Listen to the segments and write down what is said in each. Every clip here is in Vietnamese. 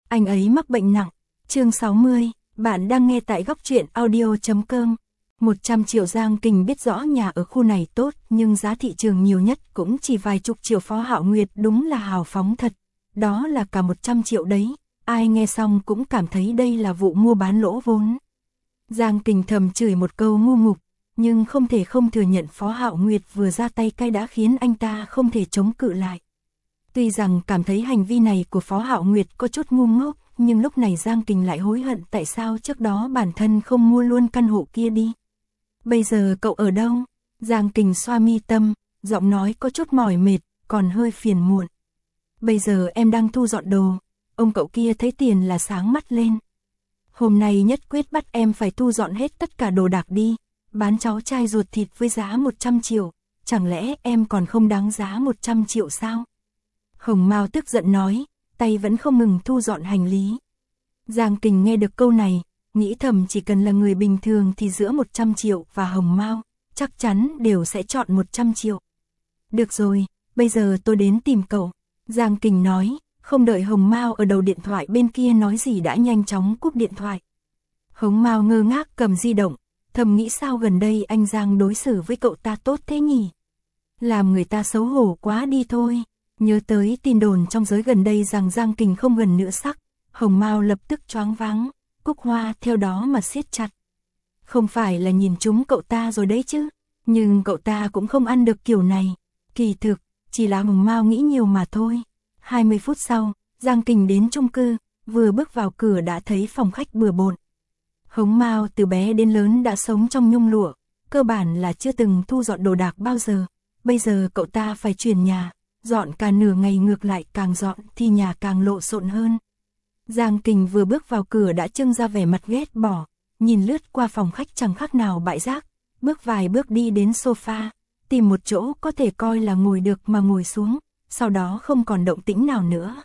anh ấy mắc bệnh nặng. Chương 60, bạn đang nghe tại góc truyện audio.com. 100 triệu. Giang Kình biết rõ nhà ở khu này tốt, nhưng giá thị trường nhiều nhất cũng chỉ vài chục triệu. Phó Hạo Nguyệt đúng là hào phóng thật. Đó là cả 100 triệu đấy. Ai nghe xong cũng cảm thấy đây là vụ mua bán lỗ vốn. Giang Kình thầm chửi một câu ngu ngục, nhưng không thể không thừa nhận Phó Hạo Nguyệt vừa ra tay cay đã khiến anh ta không thể chống cự lại. Tuy rằng cảm thấy hành vi này của Phó Hạo Nguyệt có chút ngu ngốc, nhưng lúc này Giang Kình lại hối hận tại sao trước đó bản thân không mua luôn căn hộ kia đi. Bây giờ cậu ở đâu? Giang Kình xoa mi tâm, giọng nói có chút mỏi mệt, còn hơi phiền muộn. Bây giờ em đang thu dọn đồ. Ông cậu kia thấy tiền là sáng mắt lên. Hôm nay nhất quyết bắt em phải thu dọn hết tất cả đồ đạc đi. Bán cháu trai ruột thịt với giá 100 triệu. Chẳng lẽ em còn không đáng giá 100 triệu sao? Hồng Mao tức giận nói, tay vẫn không ngừng thu dọn hành lý. Giang Kình nghe được câu này, nghĩ thầm chỉ cần là người bình thường thì giữa 100 triệu và Hồng Mao, chắc chắn đều sẽ chọn 100 triệu. Được rồi, bây giờ tôi đến tìm cậu. Giang Kình nói, không đợi Hồng Mao ở đầu điện thoại bên kia nói gì đã nhanh chóng cúp điện thoại. Hồng Mao ngơ ngác cầm di động, thầm nghĩ sao gần đây anh Giang đối xử với cậu ta tốt thế nhỉ? Làm người ta xấu hổ quá đi thôi. Nhớ tới tin đồn trong giới gần đây rằng Giang Kình không gần nữa sắc, Hồng Mao lập tức choáng váng, cúc hoa theo đó mà siết chặt. Không phải là nhìn trúng cậu ta rồi đấy chứ, nhưng cậu ta cũng không ăn được kiểu này. Kỳ thực, chỉ là Hồng Mao nghĩ nhiều mà thôi. 20 phút sau, Giang Kình đến chung cư, vừa bước vào cửa đã thấy phòng khách bừa bộn. Hồng Mao từ bé đến lớn đã sống trong nhung lụa, cơ bản là chưa từng thu dọn đồ đạc bao giờ. Bây giờ cậu ta phải chuyển nhà, dọn cả nửa ngày, ngược lại càng dọn thì nhà càng lộn xộn hơn. Giang Kình vừa bước vào cửa đã trưng ra vẻ mặt ghét bỏ, nhìn lướt qua phòng khách chẳng khác nào bãi rác, bước vài bước đi đến sofa, tìm một chỗ có thể coi là ngồi được mà ngồi xuống, sau đó không còn động tĩnh nào nữa.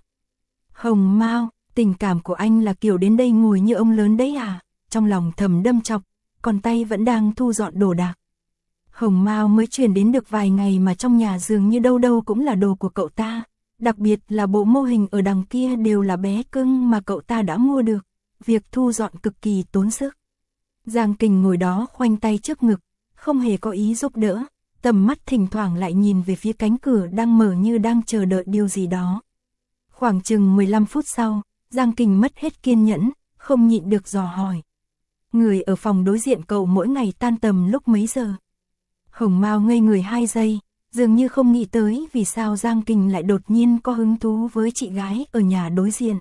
Hồng Mao, tình cảm của anh là kiểu đến đây ngồi như ông lớn đấy à? Trong lòng thầm đâm chọc, còn tay vẫn đang thu dọn đồ đạc. Hồng Mao mới chuyển đến được vài ngày mà trong nhà dường như đâu đâu cũng là đồ của cậu ta, đặc biệt là bộ mô hình ở đằng kia đều là bé cưng mà cậu ta đã mua được, việc thu dọn cực kỳ tốn sức. Giang Kình ngồi đó khoanh tay trước ngực, không hề có ý giúp đỡ, tầm mắt thỉnh thoảng lại nhìn về phía cánh cửa đang mở như đang chờ đợi điều gì đó. Khoảng chừng 15 phút sau, Giang Kình mất hết kiên nhẫn, không nhịn được dò hỏi. Người ở phòng đối diện cậu mỗi ngày tan tầm lúc mấy giờ? Hồng Mao ngây người 2 giây, dường như không nghĩ tới vì sao Giang Kình lại đột nhiên có hứng thú với chị gái ở nhà đối diện.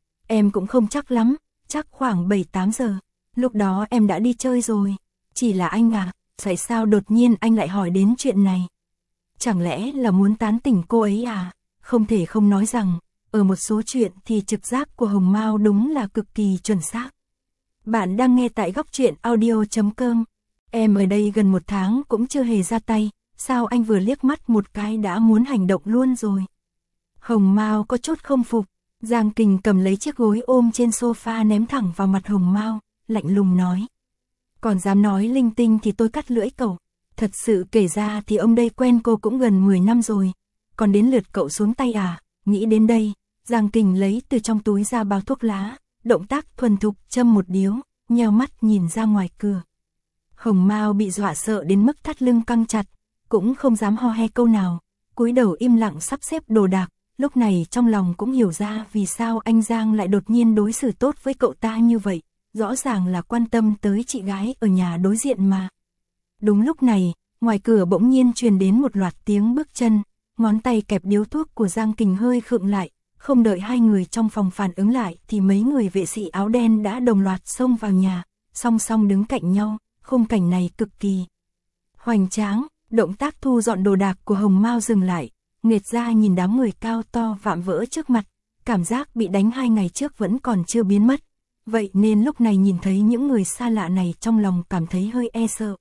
Em cũng không chắc lắm, chắc khoảng 7-8 giờ, lúc đó em đã đi chơi rồi. Chỉ là anh à, tại sao đột nhiên anh lại hỏi đến chuyện này? Chẳng lẽ là muốn tán tỉnh cô ấy à? Không thể không nói rằng, ở một số chuyện thì trực giác của Hồng Mao đúng là cực kỳ chuẩn xác. Bạn đang nghe tại góc truyện audio.com. Em ở đây gần 1 tháng cũng chưa hề ra tay, sao anh vừa liếc mắt một cái đã muốn hành động luôn rồi? Hồng Mao có chút không phục, Giang Kình cầm lấy chiếc gối ôm trên sofa ném thẳng vào mặt Hồng Mao, lạnh lùng nói. Còn dám nói linh tinh thì tôi cắt lưỡi cậu, thật sự kể ra thì ông đây quen cô cũng gần 10 năm rồi, còn đến lượt cậu xuống tay à? Nghĩ đến đây, Giang Kình lấy từ trong túi ra bao thuốc lá, động tác thuần thục châm một điếu, nheo mắt nhìn ra ngoài cửa. Hồng Mao bị dọa sợ đến mức thắt lưng căng chặt, cũng không dám ho he câu nào, cúi đầu im lặng sắp xếp đồ đạc, lúc này trong lòng cũng hiểu ra vì sao anh Giang lại đột nhiên đối xử tốt với cậu ta như vậy, rõ ràng là quan tâm tới chị gái ở nhà đối diện mà. Đúng lúc này, ngoài cửa bỗng nhiên truyền đến một loạt tiếng bước chân, ngón tay kẹp điếu thuốc của Giang Kình hơi khựng lại, không đợi hai người trong phòng phản ứng lại thì mấy người vệ sĩ áo đen đã đồng loạt xông vào nhà, song song đứng cạnh nhau. Khung cảnh này cực kỳ hoành tráng, động tác thu dọn đồ đạc của Hồng Mao dừng lại, nghệt ra nhìn đám người cao to vạm vỡ trước mặt, cảm giác bị đánh 2 ngày trước vẫn còn chưa biến mất, vậy nên lúc này nhìn thấy những người xa lạ này trong lòng cảm thấy hơi e sợ.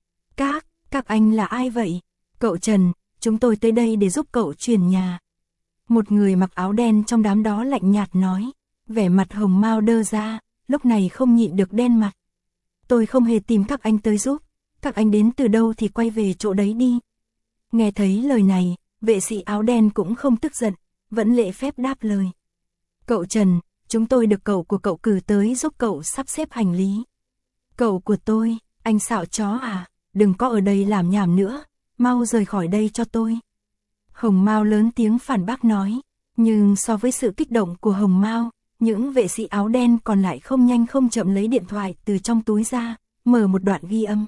Các anh là ai vậy? Cậu Trần, chúng tôi tới đây để giúp cậu chuyển nhà. Một người mặc áo đen trong đám đó lạnh nhạt nói, vẻ mặt Hồng Mao đơ ra, lúc này không nhịn được đen mặt. Tôi không hề tìm các anh tới giúp, các anh đến từ đâu thì quay về chỗ đấy đi. Nghe thấy lời này, vệ sĩ áo đen cũng không tức giận, vẫn lễ phép đáp lời. Cậu Trần, chúng tôi được cậu của cậu cử tới giúp cậu sắp xếp hành lý. Cậu của tôi, anh xạo chó à, đừng có ở đây làm nhảm nữa, mau rời khỏi đây cho tôi. Hồng Mao lớn tiếng phản bác nói, nhưng so với sự kích động của Hồng Mao, những vệ sĩ áo đen còn lại không nhanh không chậm lấy điện thoại từ trong túi ra, mở một đoạn ghi âm.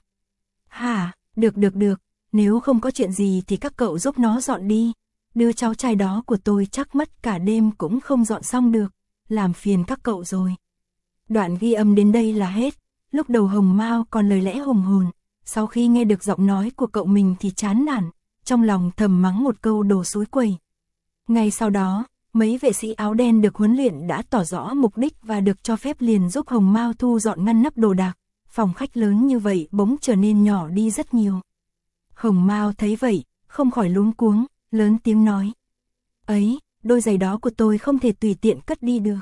Hả, được, nếu không có chuyện gì thì các cậu giúp nó dọn đi, đứa cháu trai đó của tôi chắc mất cả đêm cũng không dọn xong được, làm phiền các cậu rồi. Đoạn ghi âm đến đây là hết, lúc đầu Hồng Mao còn lời lẽ hùng hồn, sau khi nghe được giọng nói của cậu mình thì chán nản, trong lòng thầm mắng một câu đồ xối quẩy. Ngay sau đó, mấy vệ sĩ áo đen được huấn luyện đã tỏ rõ mục đích và được cho phép liền giúp Hồng Mao thu dọn ngăn nắp đồ đạc, phòng khách lớn như vậy bỗng trở nên nhỏ đi rất nhiều. Hồng Mao thấy vậy, không khỏi luống cuống, lớn tiếng nói. Ấy, đôi giày đó của tôi không thể tùy tiện cất đi được.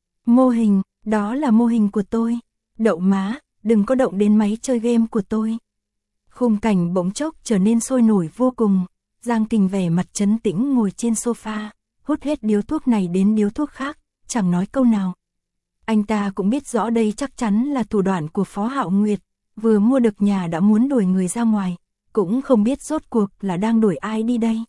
Mô hình, đó là mô hình của tôi. Đậu má, đừng có động đến máy chơi game của tôi. Khung cảnh bỗng chốc trở nên sôi nổi vô cùng. Giang Kình vẻ mặt trấn tĩnh ngồi trên sofa, hút hết điếu thuốc này đến điếu thuốc khác, chẳng nói câu nào. Anh ta cũng biết rõ đây chắc chắn là thủ đoạn của Phó Hạo Nguyệt, vừa mua được nhà đã muốn đuổi người ra ngoài, cũng không biết rốt cuộc là đang đuổi ai đi đây.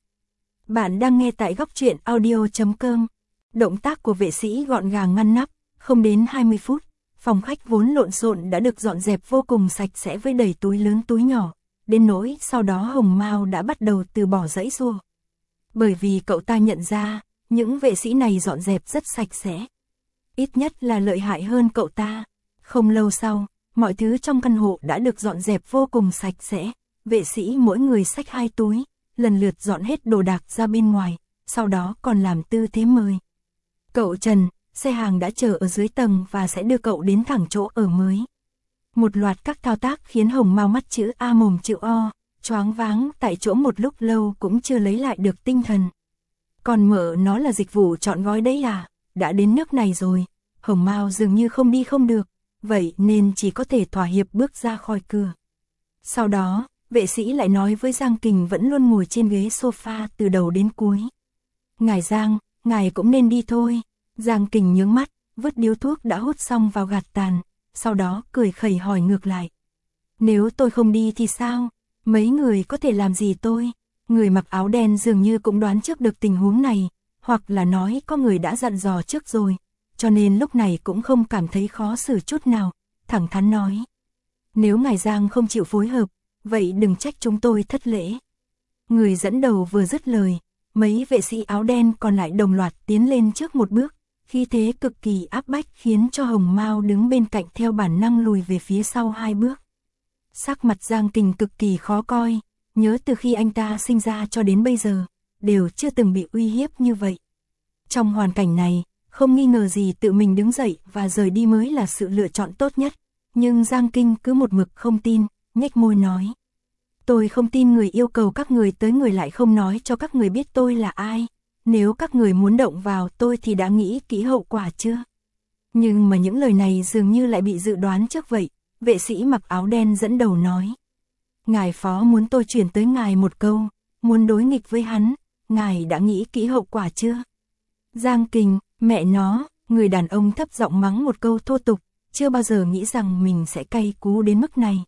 Bạn đang nghe tại góc truyện audio.com. Động tác của vệ sĩ gọn gàng ngăn nắp, không đến 20 phút, phòng khách vốn lộn xộn đã được dọn dẹp vô cùng sạch sẽ với đầy túi lớn túi nhỏ, đến nỗi sau đó Hồng Mao đã bắt đầu từ bỏ giãy giụa. Bởi vì cậu ta nhận ra, những vệ sĩ này dọn dẹp rất sạch sẽ. Ít nhất là lợi hại hơn cậu ta. Không lâu sau, mọi thứ trong căn hộ đã được dọn dẹp vô cùng sạch sẽ. Vệ sĩ mỗi người xách 2 túi, lần lượt dọn hết đồ đạc ra bên ngoài, sau đó còn làm tư thế mời. Cậu Trần, xe hàng đã chờ ở dưới tầng và sẽ đưa cậu đến thẳng chỗ ở mới. Một loạt các thao tác khiến Hồng Mao mắt chữ A mồm chữ O, choáng váng tại chỗ một lúc lâu cũng chưa lấy lại được tinh thần. Còn mở nó là dịch vụ trọn gói đấy à, đã đến nước này rồi. Hồng Mao dường như không đi không được, vậy nên chỉ có thể thỏa hiệp bước ra khỏi cửa. Sau đó, vệ sĩ lại nói với Giang Kình vẫn luôn ngồi trên ghế sofa từ đầu đến cuối. Ngài Giang, ngài cũng nên đi thôi. Giang Kình nhướng mắt, vứt điếu thuốc đã hút xong vào gạt tàn, sau đó cười khẩy hỏi ngược lại. Nếu tôi không đi thì sao? Mấy người có thể làm gì tôi? Người mặc áo đen dường như cũng đoán trước được tình huống này, hoặc là nói có người đã dặn dò trước rồi, cho nên lúc này cũng không cảm thấy khó xử chút nào, thẳng thắn nói. Nếu ngài Giang không chịu phối hợp, vậy đừng trách chúng tôi thất lễ. Người dẫn đầu vừa dứt lời, mấy vệ sĩ áo đen còn lại đồng loạt tiến lên trước một bước, khí thế cực kỳ áp bách khiến cho Hồng Mao đứng bên cạnh theo bản năng lùi về phía sau 2 bước. Sắc mặt Giang Kình cực kỳ khó coi, nhớ từ khi anh ta sinh ra cho đến bây giờ, đều chưa từng bị uy hiếp như vậy. Trong hoàn cảnh này, không nghi ngờ gì tự mình đứng dậy và rời đi mới là sự lựa chọn tốt nhất, nhưng Giang Kinh cứ một mực không tin, nhếch môi nói. Tôi không tin người yêu cầu các người tới người lại không nói cho các người biết tôi là ai. Nếu các người muốn động vào tôi thì đã nghĩ kỹ hậu quả chưa? Nhưng mà những lời này dường như lại bị dự đoán trước vậy, vệ sĩ mặc áo đen dẫn đầu nói. Ngài Phó muốn tôi chuyển tới ngài một câu, muốn đối nghịch với hắn, ngài đã nghĩ kỹ hậu quả chưa? Giang Kình, mẹ nó, người đàn ông thấp giọng mắng một câu thô tục, chưa bao giờ nghĩ rằng mình sẽ cay cú đến mức này.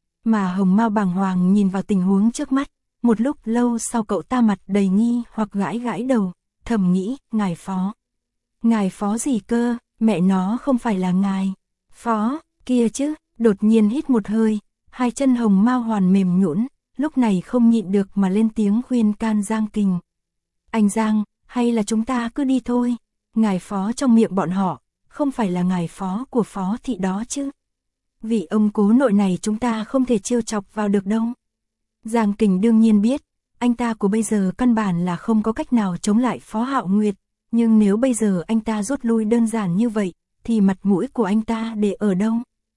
Mà Hồng Mao bàng hoàng nhìn vào tình huống trước mắt, một lúc lâu sau cậu ta mặt đầy nghi hoặc gãi gãi đầu, thầm nghĩ, ngài Phó. Ngài Phó gì cơ, mẹ nó không phải là ngài Phó, kia chứ, đột nhiên hít một hơi, hai chân Hồng Mao hoàn mềm nhũn, lúc này không nhịn được mà lên tiếng khuyên can Giang Kình. Anh Giang, hay là chúng ta cứ đi thôi, ngài Phó trong miệng bọn họ, không phải là ngài Phó của Phó thị đó chứ. Vì ông cố nội này chúng ta không thể trêu chọc vào được đâu. Giang Kình đương nhiên biết, anh ta của bây giờ căn bản là không có cách nào chống lại Phó Hạo Nguyệt, nhưng nếu bây giờ anh ta rút lui đơn giản như vậy, thì mặt mũi của anh ta để ở đâu?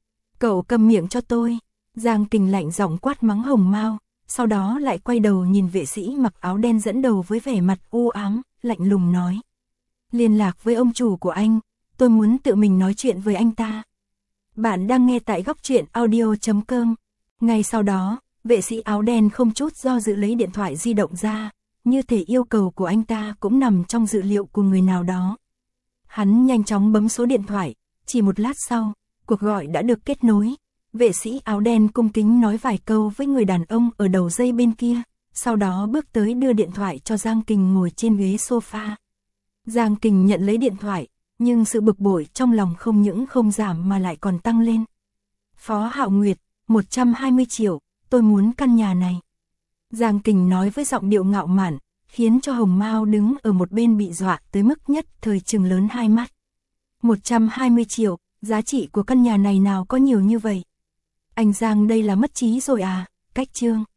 Cậu câm miệng cho tôi. Giang Kình lạnh giọng quát mắng Hồng Mao, sau đó lại quay đầu nhìn vệ sĩ mặc áo đen dẫn đầu với vẻ mặt u ám, lạnh lùng nói. Liên lạc với ông chủ của anh, tôi muốn tự mình nói chuyện với anh ta. Bạn đang nghe tại góc truyện audio.com. Ngay sau đó, vệ sĩ áo đen không chút do dự lấy điện thoại di động ra, như thể yêu cầu của anh ta cũng nằm trong dự liệu của người nào đó. Hắn nhanh chóng bấm số điện thoại, chỉ một lát sau, cuộc gọi đã được kết nối. Vệ sĩ áo đen cung kính nói vài câu với người đàn ông ở đầu dây bên kia, sau đó bước tới đưa điện thoại cho Giang Kình ngồi trên ghế sofa. Giang Kình nhận lấy điện thoại, nhưng sự bực bội trong lòng không những không giảm mà lại còn tăng lên. Phó Hạo Nguyệt, 120 triệu, tôi muốn căn nhà này. Giang Kình nói với giọng điệu ngạo mạn, khiến cho Hồng Mao đứng ở một bên bị dọa tới mức nhất thời trừng lớn hai mắt. 120 triệu, giá trị của căn nhà này nào có nhiều như vậy? Anh Giang đây là mất trí rồi à? Cách chương.